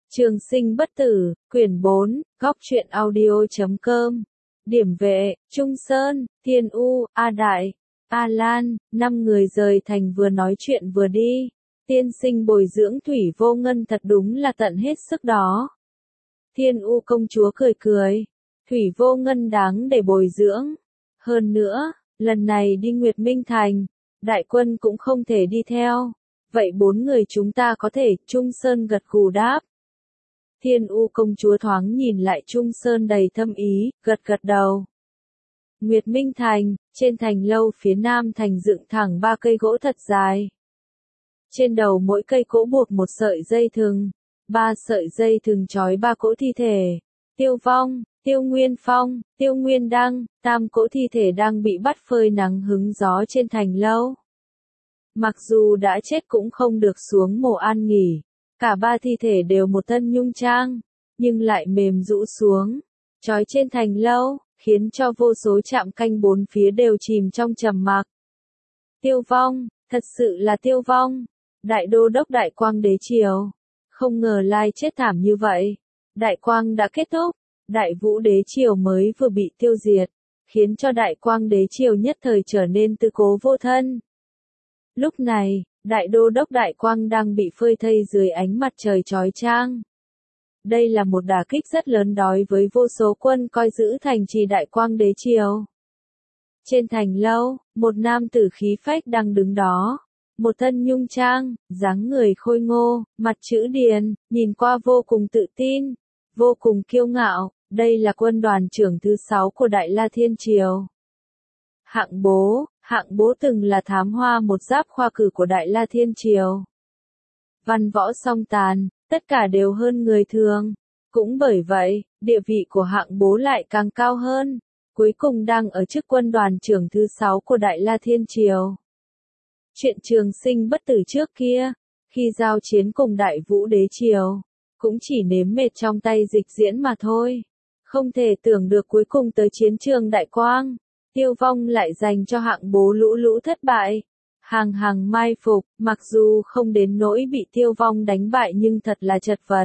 Trường sinh bất tử, quyển 4, góc truyện audio.com. Điểm vệ, Trung Sơn, Thiên U, A Đại, A Lan, 5 người rời thành vừa nói chuyện vừa đi. Tiên sinh bồi dưỡng Thủy Vô Ngân thật đúng là tận hết sức đó. Thiên U công chúa cười cười. Thủy Vô Ngân đáng để bồi dưỡng. Hơn nữa, lần này đi Nguyệt Minh Thành, đại quân cũng không thể đi theo. Vậy 4 người chúng ta có thể, Trung Sơn gật gù đáp. Thiên U công chúa thoáng nhìn lại Trung Sơn đầy thâm ý, gật gật đầu. Nguyệt Minh Thành, trên thành lâu phía nam thành dựng thẳng 3 cây gỗ thật dài. Trên đầu mỗi cây gỗ buộc một sợi dây thừng, 3 sợi dây thừng trói 3 cỗ thi thể. Tiêu Vong, Tiêu Nguyên Phong, Tiêu Nguyên Đăng, 3 cỗ thi thể đang bị bắt phơi nắng hứng gió trên thành lâu. Mặc dù đã chết cũng không được xuống mồ an nghỉ. Cả 3 thi thể đều một thân nhung trang, nhưng lại mềm rũ xuống, trói trên thành lâu, khiến cho vô số trạm canh 4 phía đều chìm trong trầm mặc. Tiêu Vong, thật sự là Tiêu Vong, Đại Đô đốc Đại Quang Đế Triều. Không ngờ lai chết thảm như vậy. Đại Quang đã kết thúc, Đại Vũ Đế Triều mới vừa bị tiêu diệt, khiến cho Đại Quang Đế Triều nhất thời trở nên tư cố vô thân. Lúc này, Đại Đô đốc Đại Quang đang bị phơi thây dưới ánh mặt trời chói chang. Đây là một đả kích rất lớn đối với vô số quân coi giữ thành trì Đại Quang Đế Triều. Trên thành lâu, một nam tử khí phách đang đứng đó. Một thân nhung trang, dáng người khôi ngô, mặt chữ điền, nhìn qua vô cùng tự tin, vô cùng kiêu ngạo. Đây là quân đoàn trưởng thứ 6 của Đại La Thiên Triều. Hạng Bố từng là thám hoa một giáp khoa cử của Đại La Thiên Triều. Văn võ song tàn, tất cả đều hơn người thường. Cũng bởi vậy, địa vị của Hạng Bố lại càng cao hơn. Cuối cùng đang ở chức quân đoàn trưởng thứ 6 của Đại La Thiên Triều. Chuyện trường sinh bất tử trước kia, khi giao chiến cùng Đại Vũ Đế Triều, cũng chỉ nếm mệt trong tay dịch diễn mà thôi. Không thể tưởng được cuối cùng tới chiến trường Đại Quang, Tiêu Vong lại dành cho Hạng Bố lũ thất bại. Hàng mai phục, mặc dù không đến nỗi bị Tiêu Vong đánh bại nhưng thật là chật vật.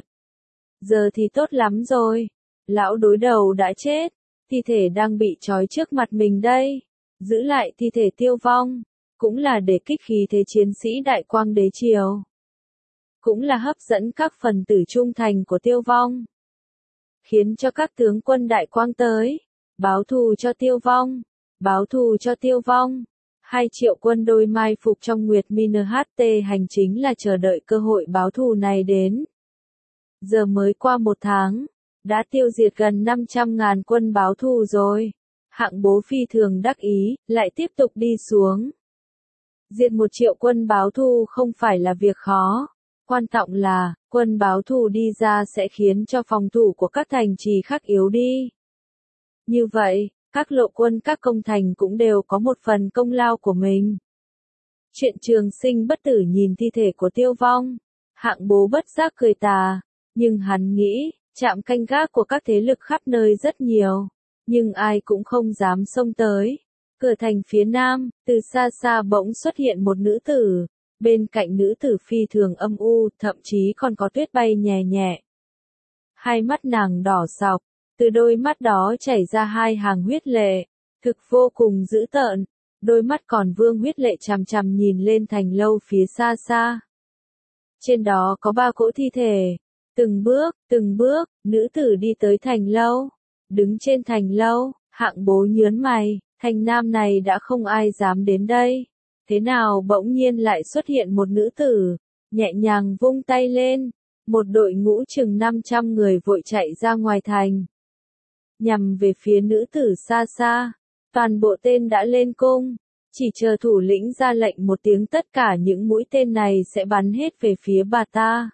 Giờ thì tốt lắm rồi. Lão đối đầu đã chết, thi thể đang bị trói trước mặt mình đây. Giữ lại thi thể Tiêu Vong, cũng là để kích khí thế chiến sĩ Đại Quang Đế Triều. Cũng là hấp dẫn các phần tử trung thành của Tiêu Vong. Khiến cho các tướng quân Đại Quang tới, báo thù cho Tiêu Vong. Báo thù cho Tiêu Vong. 2 triệu quân đôi mai phục trong Nguyệt MHT hành chính là chờ đợi cơ hội báo thù này đến. Giờ mới qua 1 tháng, đã tiêu diệt gần 500.000 quân báo thù rồi. Hạng Bố phi thường đắc ý, lại tiếp tục đi xuống. Diệt 1 triệu quân báo thù không phải là việc khó. Quan trọng là, quân báo thù đi ra sẽ khiến cho phòng thủ của các thành trì khác yếu đi. Như vậy, các lộ quân các công thành cũng đều có một phần công lao của mình. Chuyện trường sinh bất tử nhìn thi thể của Tiêu Vong. Hạng Bố bất giác cười tà. Nhưng hắn nghĩ, trạm canh gác của các thế lực khắp nơi rất nhiều. Nhưng ai cũng không dám xông tới. Cửa thành phía nam, từ xa xa bỗng xuất hiện một nữ tử. Bên cạnh nữ tử phi thường âm u, thậm chí còn có tuyết bay nhẹ nhẹ. Hai mắt nàng đỏ sọc. Từ đôi mắt đó chảy ra 2 hàng huyết lệ, thực vô cùng dữ tợn, đôi mắt còn vương huyết lệ chằm chằm nhìn lên thành lâu phía xa xa. Trên đó có 3 cỗ thi thể, từng bước, nữ tử đi tới thành lâu, đứng trên thành lâu, Hạng Bố nhớn mày, thành nam này đã không ai dám đến đây, thế nào bỗng nhiên lại xuất hiện một nữ tử, nhẹ nhàng vung tay lên, một đội ngũ chừng 500 người vội chạy ra ngoài thành. Nhằm về phía nữ tử xa xa, toàn bộ tên đã lên cung, chỉ chờ thủ lĩnh ra lệnh một tiếng tất cả những mũi tên này sẽ bắn hết về phía bà ta.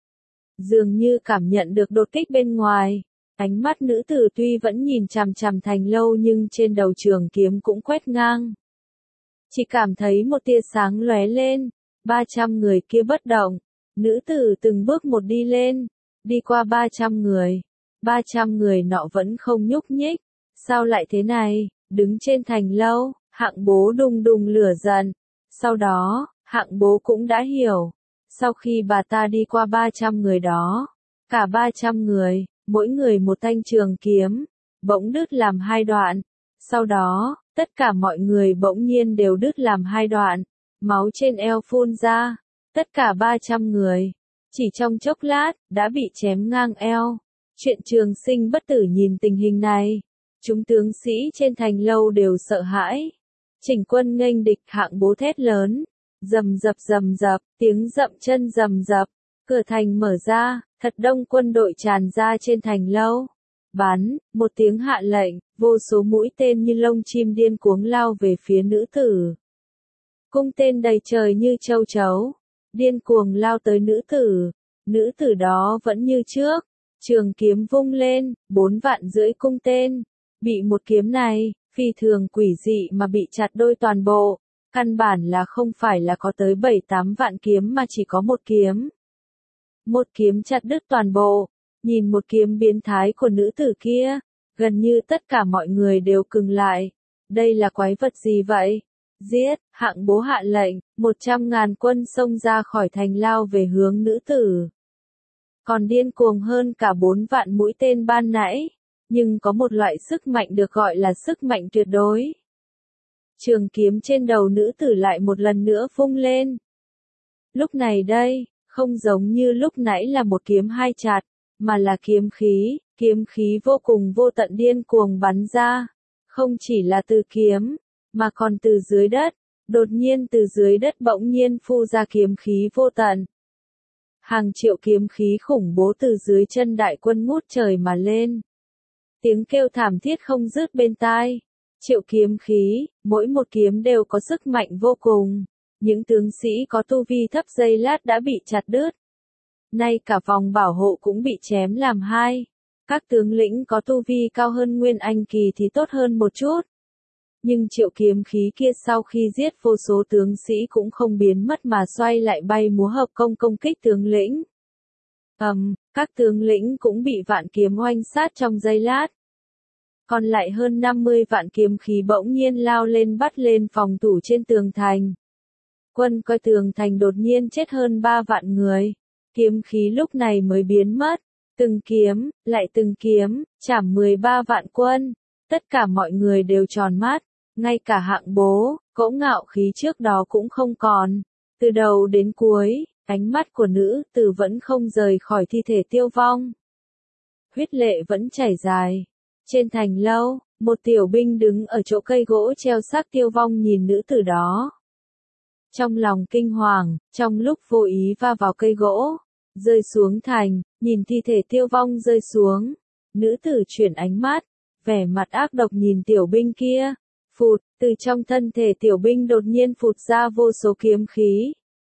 Dường như cảm nhận được đột kích bên ngoài, ánh mắt nữ tử tuy vẫn nhìn chằm chằm thành lâu nhưng trên đầu trường kiếm cũng quét ngang. Chỉ cảm thấy một tia sáng lóe lên, 300 người kia bất động, nữ tử từng bước một đi lên, đi qua 300 người. 300 người nọ vẫn không nhúc nhích. Sao lại thế này? Đứng trên thành lâu, Hạng Bố đùng đùng lửa giận. Sau đó, Hạng Bố cũng đã hiểu. Sau khi bà ta đi qua 300 người đó, Cả 300 người, mỗi người một thanh trường kiếm, bỗng đứt làm hai đoạn. Sau đó, tất cả mọi người bỗng nhiên đều đứt làm hai đoạn, máu trên eo phun ra. Tất cả 300 người, chỉ trong chốc lát, đã bị chém ngang eo. Chuyện Trường Sinh bất tử nhìn tình hình này, chúng tướng sĩ trên thành lâu đều sợ hãi. Chỉnh quân nghênh địch, Hạng Bố thét lớn, rầm rập, tiếng dậm chân rầm rập, cửa thành mở ra, thật đông quân đội tràn ra trên thành lâu. Bắn, một tiếng hạ lệnh, vô số mũi tên như lông chim điên cuống lao về phía nữ tử. Cung tên đầy trời như châu chấu, điên cuồng lao tới nữ tử đó vẫn như trước, trường kiếm vung lên, 4,5 vạn cung tên, bị một kiếm này, phi thường quỷ dị mà bị chặt đôi toàn bộ, căn bản là không phải là có tới 7-8 vạn kiếm mà chỉ có một kiếm. Một kiếm chặt đứt toàn bộ, nhìn một kiếm biến thái của nữ tử kia, gần như tất cả mọi người đều cứng lại. Đây là quái vật gì vậy? Giết, Hạng Bố hạ lệnh, 100.000 quân xông ra khỏi thành lao về hướng nữ tử. Còn điên cuồng hơn cả 4 vạn mũi tên ban nãy, nhưng có một loại sức mạnh được gọi là sức mạnh tuyệt đối. Trường kiếm trên đầu nữ tử lại một lần nữa vung lên. Lúc này đây, không giống như lúc nãy là một kiếm hai chặt, mà là kiếm khí vô cùng vô tận điên cuồng bắn ra. Không chỉ là từ kiếm, mà còn từ dưới đất, đột nhiên từ dưới đất bỗng nhiên phu ra kiếm khí vô tận. Hàng triệu kiếm khí khủng bố từ dưới chân đại quân ngút trời mà lên. Tiếng kêu thảm thiết không dứt bên tai. Triệu kiếm khí, mỗi một kiếm đều có sức mạnh vô cùng. Những tướng sĩ có tu vi thấp giây lát đã bị chặt đứt. Nay cả vòng bảo hộ cũng bị chém làm hai. Các tướng lĩnh có tu vi cao hơn Nguyên Anh kỳ thì tốt hơn một chút. Nhưng triệu kiếm khí kia sau khi giết vô số tướng sĩ cũng không biến mất mà xoay lại bay múa hợp công kích tướng lĩnh. Các tướng lĩnh cũng bị vạn kiếm oanh sát trong giây lát. Còn lại hơn 50 vạn kiếm khí bỗng nhiên lao lên bắt lên phòng thủ trên tường thành. Quân coi tường thành đột nhiên chết hơn 3 vạn người. Kiếm khí lúc này mới biến mất. Từng kiếm, lại từng kiếm, chảm 13 vạn quân. Tất cả mọi người đều tròn mắt. Ngay cả Hạng Bố, cỗ ngạo khí trước đó cũng không còn. Từ đầu đến cuối, ánh mắt của nữ tử vẫn không rời khỏi thi thể Tiêu Vong. Huyết lệ vẫn chảy dài. Trên thành lâu, một tiểu binh đứng ở chỗ cây gỗ treo xác Tiêu Vong nhìn nữ tử đó. Trong lòng kinh hoàng, trong lúc vô ý va vào cây gỗ, rơi xuống thành, nhìn thi thể Tiêu Vong rơi xuống. Nữ tử chuyển ánh mắt, vẻ mặt ác độc nhìn tiểu binh kia. Phụt, từ trong thân thể tiểu binh đột nhiên phụt ra vô số kiếm khí.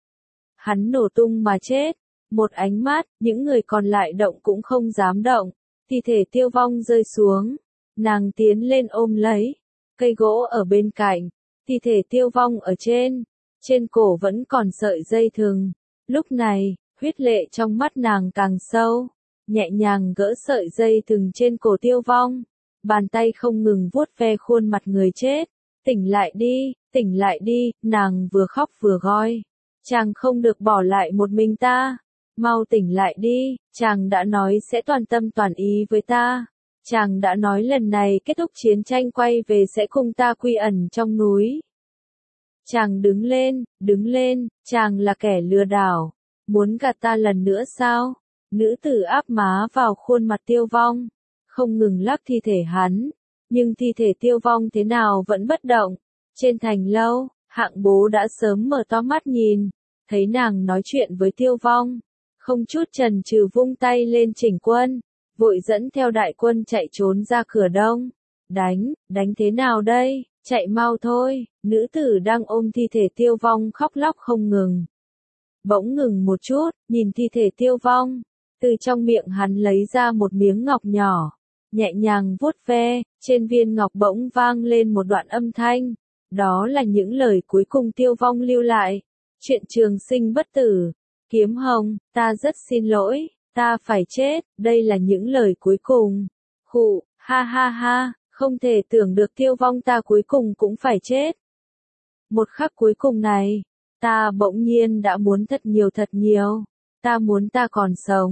Hắn nổ tung mà chết. Một ánh mắt, những người còn lại động cũng không dám động. Thi thể Tiêu Vong rơi xuống. Nàng tiến lên ôm lấy. Cây gỗ ở bên cạnh. Thi thể Tiêu Vong ở trên. Trên cổ vẫn còn sợi dây thừng. Lúc này, huyết lệ trong mắt nàng càng sâu. Nhẹ nhàng gỡ sợi dây thừng trên cổ Tiêu Vong. Bàn tay không ngừng vuốt ve khuôn mặt người chết. Tỉnh lại đi, nàng vừa khóc vừa gọi. Chàng không được bỏ lại một mình ta. Mau tỉnh lại đi, chàng đã nói sẽ toàn tâm toàn ý với ta. Chàng đã nói lần này kết thúc chiến tranh quay về sẽ cùng ta quy ẩn trong núi. Chàng đứng lên, chàng là kẻ lừa đảo. Muốn gạt ta lần nữa sao? Nữ tử áp má vào khuôn mặt Tiêu Vong. Không ngừng lắc thi thể hắn. Nhưng thi thể Tiêu Vong thế nào vẫn bất động. Trên thành lâu, Hạng Bố đã sớm mở to mắt nhìn. Thấy nàng nói chuyện với Tiêu Vong. Không chút chần chừ vung tay lên chỉnh quân. Vội dẫn theo đại quân chạy trốn ra cửa đông. Đánh thế nào đây? Chạy mau thôi. Nữ tử đang ôm thi thể Tiêu Vong khóc lóc không ngừng. Bỗng ngừng một chút, nhìn thi thể Tiêu Vong. Từ trong miệng hắn lấy ra một miếng ngọc nhỏ. Nhẹ nhàng vuốt ve, trên viên ngọc bỗng vang lên một đoạn âm thanh. Đó là những lời cuối cùng Tiêu Vong lưu lại. Chuyện Trường Sinh bất tử. Kiếm Hồng, ta rất xin lỗi, ta phải chết, đây là những lời cuối cùng. Khụ, ha ha ha, không thể tưởng được Tiêu Vong ta cuối cùng cũng phải chết. Một khắc cuối cùng này, ta bỗng nhiên đã muốn thật nhiều. Ta muốn ta còn sống.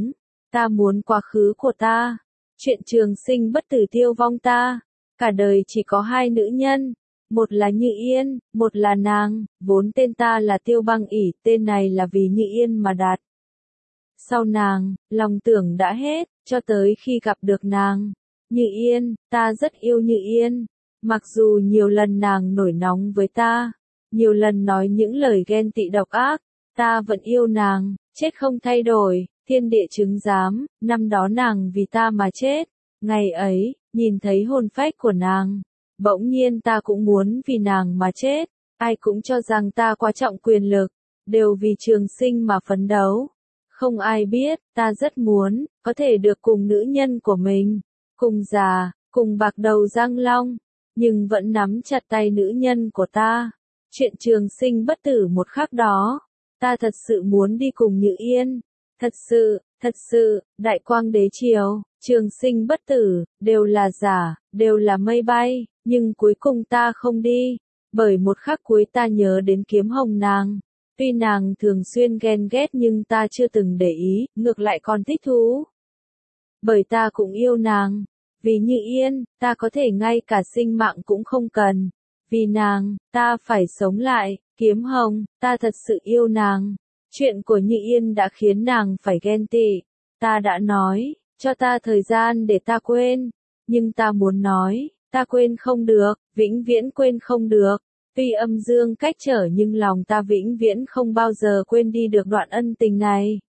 Ta muốn quá khứ của ta. Chuyện trường sinh bất tử tiêu vong ta. Cả đời chỉ có hai nữ nhân. Một là Như Yên, một là nàng. Vốn tên ta là Tiêu Băng ỉ, tên này là vì Như Yên mà đặt. Sau nàng, lòng tưởng đã hết, cho tới khi gặp được nàng. Như Yên, ta rất yêu Như Yên. Mặc dù nhiều lần nàng nổi nóng với ta, nhiều lần nói những lời ghen tị độc ác, ta vẫn yêu nàng, chết không thay đổi, thiên địa chứng giám, năm đó nàng vì ta mà chết. Ngày ấy, nhìn thấy hồn phách của nàng, bỗng nhiên ta cũng muốn vì nàng mà chết. Ai cũng cho rằng ta quá trọng quyền lực, đều vì trường sinh mà phấn đấu. Không ai biết, ta rất muốn, có thể được cùng nữ nhân của mình, cùng già, cùng bạc đầu Giang Long, nhưng vẫn nắm chặt tay nữ nhân của ta. Chuyện trường sinh bất tử một khắc đó, ta thật sự muốn đi cùng Như Yên. Thật sự, đại quang đế triều, trường sinh bất tử, đều là giả, đều là mây bay, nhưng cuối cùng ta không đi, bởi một khắc cuối ta nhớ đến Kiếm Hồng nàng. Tuy nàng thường xuyên ghen ghét nhưng ta chưa từng để ý, ngược lại còn thích thú. Bởi ta cũng yêu nàng. Vì Như Yên, ta có thể ngay cả sinh mạng cũng không cần. Vì nàng, ta phải sống lại. Kiếm Hồng, ta thật sự yêu nàng. Chuyện của Như Yên đã khiến nàng phải ghen tị. Ta đã nói, cho ta thời gian để ta quên. Nhưng ta muốn nói, ta quên không được, vĩnh viễn quên không được. Tuy âm dương cách trở nhưng lòng ta vĩnh viễn không bao giờ quên đi được đoạn ân tình này.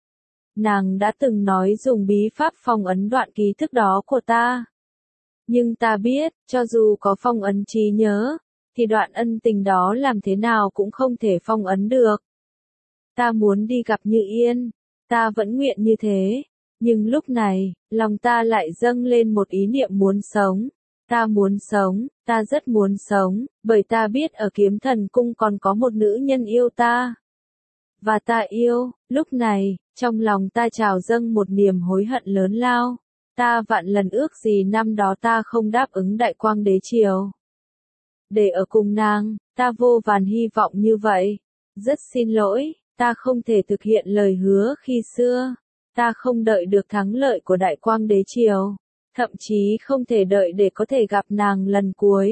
Nàng đã từng nói dùng bí pháp phong ấn đoạn ký thức đó của ta. Nhưng ta biết, cho dù có phong ấn trí nhớ, thì đoạn ân tình đó làm thế nào cũng không thể phong ấn được. Ta muốn đi gặp Như Yên, ta vẫn nguyện như thế. Nhưng lúc này, lòng ta lại dâng lên một ý niệm muốn sống. Ta muốn sống, ta rất muốn sống, bởi ta biết ở Kiếm Thần Cung còn có một nữ nhân yêu ta. Và ta yêu, lúc này, trong lòng ta trào dâng một niềm hối hận lớn lao. Ta vạn lần ước gì năm đó ta không đáp ứng đại quang đế triều. Để ở cùng nàng, ta vô vàn hy vọng như vậy. Rất xin lỗi, ta không thể thực hiện lời hứa khi xưa. Ta không đợi được thắng lợi của đại quang đế triều. Thậm chí không thể đợi để có thể gặp nàng lần cuối.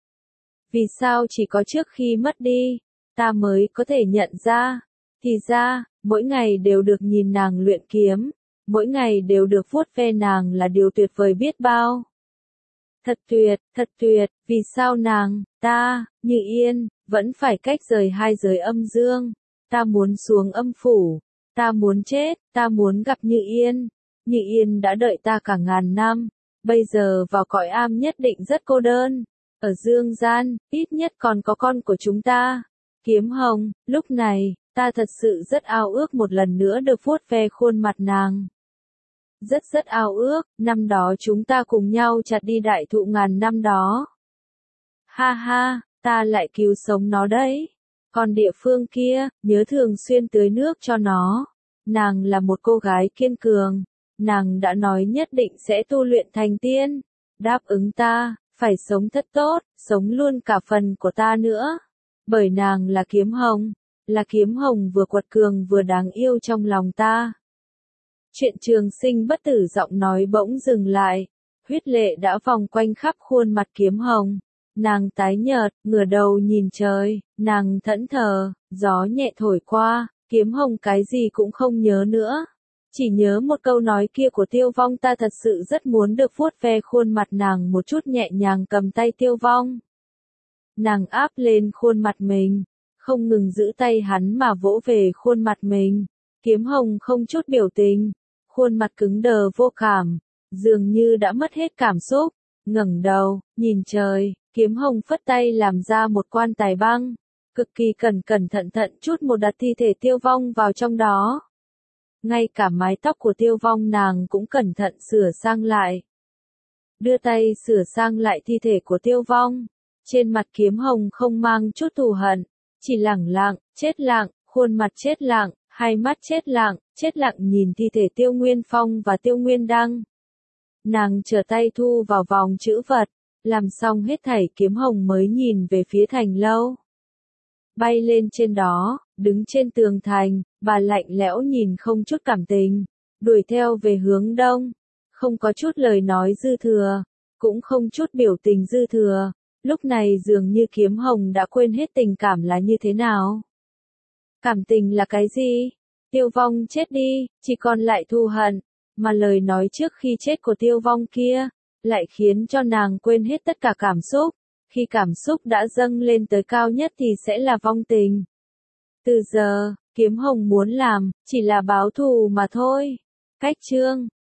Vì sao chỉ có trước khi mất đi, ta mới có thể nhận ra. Thì ra, mỗi ngày đều được nhìn nàng luyện kiếm, mỗi ngày đều được vuốt ve nàng là điều tuyệt vời biết bao. Thật tuyệt, vì sao nàng, ta, Như Yên, vẫn phải cách rời hai giới âm dương. Ta muốn xuống âm phủ, ta muốn chết, ta muốn gặp Như Yên. Như Yên đã đợi ta cả ngàn năm, bây giờ vào cõi am nhất định rất cô đơn. Ở dương gian, ít nhất còn có con của chúng ta. Kiếm Hồng, lúc này, ta thật sự rất ao ước một lần nữa được vuốt ve khuôn mặt nàng. Rất ao ước, năm đó chúng ta cùng nhau chặt đi đại thụ ngàn năm đó. Ha ha, ta lại cứu sống nó đấy. Còn địa phương kia, nhớ thường xuyên tưới nước cho nó. Nàng là một cô gái kiên cường. Nàng đã nói nhất định sẽ tu luyện thành tiên. Đáp ứng ta, phải sống thật tốt, sống luôn cả phần của ta nữa. Bởi nàng là Kiếm Hồng. Là Kiếm Hồng vừa quật cường vừa đáng yêu trong lòng ta. Chuyện trường sinh bất tử giọng nói bỗng dừng lại. Huyết lệ đã vòng quanh khắp khuôn mặt Kiếm Hồng. Nàng tái nhợt, ngửa đầu nhìn trời, nàng thẫn thờ, gió nhẹ thổi qua, Kiếm Hồng cái gì cũng không nhớ nữa. Chỉ nhớ một câu nói kia của Tiêu Vong, ta thật sự rất muốn được vuốt ve khuôn mặt nàng một chút, nhẹ nhàng cầm tay Tiêu Vong. Nàng áp lên khuôn mặt mình, không ngừng giữ tay hắn mà vỗ về khuôn mặt mình. Kiếm Hồng không chút biểu tình, khuôn mặt cứng đờ vô cảm, dường như đã mất hết cảm xúc, ngẩng đầu, nhìn trời, Kiếm Hồng phất tay làm ra một quan tài băng, cực kỳ cẩn thận chút một đặt thi thể Tiêu Vong vào trong đó. Ngay cả mái tóc của Tiêu Vong nàng cũng cẩn thận sửa sang lại. Đưa tay sửa sang lại thi thể của Tiêu Vong, trên mặt Kiếm Hồng không mang chút thù hận, chỉ lẳng lặng, chết lặng, khuôn mặt chết lặng, hai mắt chết lặng nhìn thi thể Tiêu Nguyên Phong và Tiêu Nguyên Đăng. Nàng trở tay thu vào vòng chữ vật, làm xong hết thảy Kiếm Hồng mới nhìn về phía thành lâu. Bay lên trên đó, đứng trên tường thành, bà lạnh lẽo nhìn không chút cảm tình. đuổi theo về hướng đông. Không có chút lời nói dư thừa, cũng không chút biểu tình dư thừa. Lúc này dường như Kiếm Hồng đã quên hết tình cảm là như thế nào. Cảm tình là cái gì? Tiêu Vong chết đi, chỉ còn lại thù hận. Mà lời nói trước khi chết của Tiêu Vong kia, lại khiến cho nàng quên hết tất cả cảm xúc. Khi cảm xúc đã dâng lên tới cao nhất thì sẽ là vong tình. Từ giờ, Kiếm Hồng muốn làm, chỉ là báo thù mà thôi. Cách chương